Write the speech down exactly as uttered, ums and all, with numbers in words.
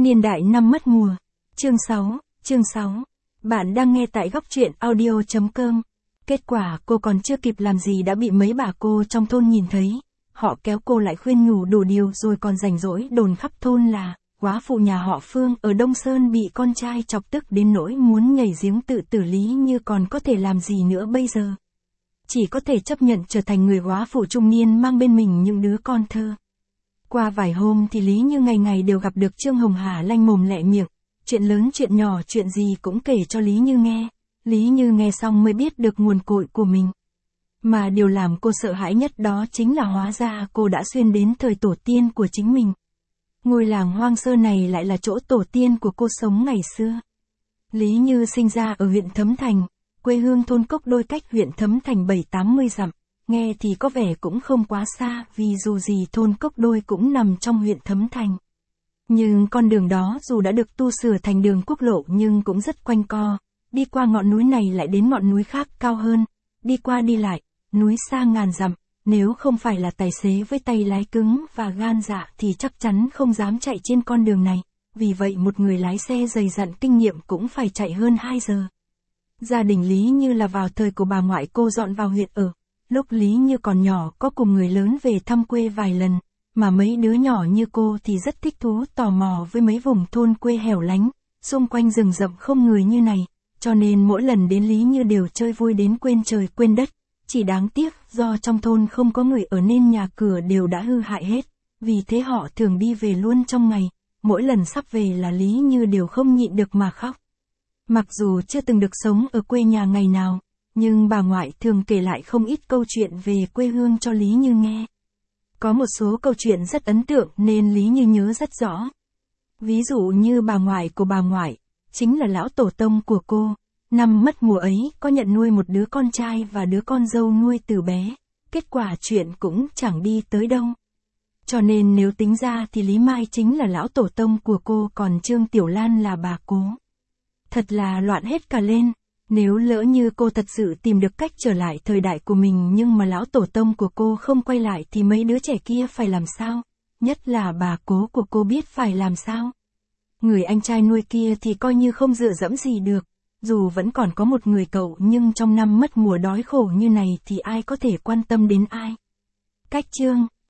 Niên đại năm mất mùa. Chương sáu, chương sáu. Bạn đang nghe tại góc truyện audio chấm com. Kết quả cô còn chưa kịp làm gì đã bị mấy bà cô trong thôn nhìn thấy. Họ kéo cô lại khuyên nhủ đủ điều rồi còn rảnh rỗi đồn khắp thôn là góa phụ nhà họ Phương ở Đông Sơn bị con trai chọc tức đến nỗi muốn nhảy giếng tự tử. Lý Như còn có thể làm gì nữa bây giờ? Chỉ có thể chấp nhận trở thành người góa phụ trung niên mang bên mình những đứa con thơ. Qua vài hôm thì Lý Như ngày ngày đều gặp được Trương Hồng Hà lanh mồm lẹ miệng, chuyện lớn chuyện nhỏ chuyện gì cũng kể cho Lý Như nghe. Lý Như nghe xong mới biết được nguồn cội của mình. Mà điều làm cô sợ hãi nhất đó chính là hóa ra cô đã xuyên đến thời tổ tiên của chính mình. Ngôi làng hoang sơ này lại là chỗ tổ tiên của cô sống ngày xưa. Lý Như sinh ra ở huyện Thấm Thành, quê hương thôn Cốc Đôi cách huyện Thấm Thành bảy tám mươi dặm. Nghe thì có vẻ cũng không quá xa vì dù gì thôn Cốc Đôi cũng nằm trong huyện Thấm Thành. Nhưng con đường đó dù đã được tu sửa thành đường quốc lộ nhưng cũng rất quanh co, đi qua ngọn núi này lại đến ngọn núi khác cao hơn, đi qua đi lại, núi xa ngàn dặm, nếu không phải là tài xế với tay lái cứng và gan dạ thì chắc chắn không dám chạy trên con đường này, vì vậy một người lái xe dày dặn kinh nghiệm cũng phải chạy hơn hai giờ. Gia đình Lý Như là vào thời của bà ngoại cô dọn vào huyện ở. Lúc Lý Như còn nhỏ có cùng người lớn về thăm quê vài lần, mà mấy đứa nhỏ như cô thì rất thích thú tò mò với mấy vùng thôn quê hẻo lánh, xung quanh rừng rậm không người như này, cho nên mỗi lần đến Lý Như đều chơi vui đến quên trời quên đất. Chỉ đáng tiếc do trong thôn không có người ở nên nhà cửa đều đã hư hại hết, vì thế họ thường đi về luôn trong ngày, mỗi lần sắp về là Lý Như đều không nhịn được mà khóc. Mặc dù chưa từng được sống ở quê nhà ngày nào, nhưng bà ngoại thường kể lại không ít câu chuyện về quê hương cho Lý Như nghe. Có một số câu chuyện rất ấn tượng nên Lý Như nhớ rất rõ. Ví dụ như bà ngoại của bà ngoại, chính là lão tổ tông của cô, năm mất mùa ấy có nhận nuôi một đứa con trai và đứa con dâu nuôi từ bé, kết quả chuyện cũng chẳng đi tới đâu. Cho nên nếu tính ra thì Lý Mai chính là lão tổ tông của cô còn Trương Tiểu Lan là bà cố. Thật là loạn hết cả lên. Nếu lỡ như cô thật sự tìm được cách trở lại thời đại của mình nhưng mà lão tổ tông của cô không quay lại thì mấy đứa trẻ kia phải làm sao? Nhất là bà cố của cô biết phải làm sao? Người anh trai nuôi kia thì coi như không dựa dẫm gì được, dù vẫn còn có một người cậu nhưng trong năm mất mùa đói khổ như này thì ai có thể quan tâm đến ai? Cách chương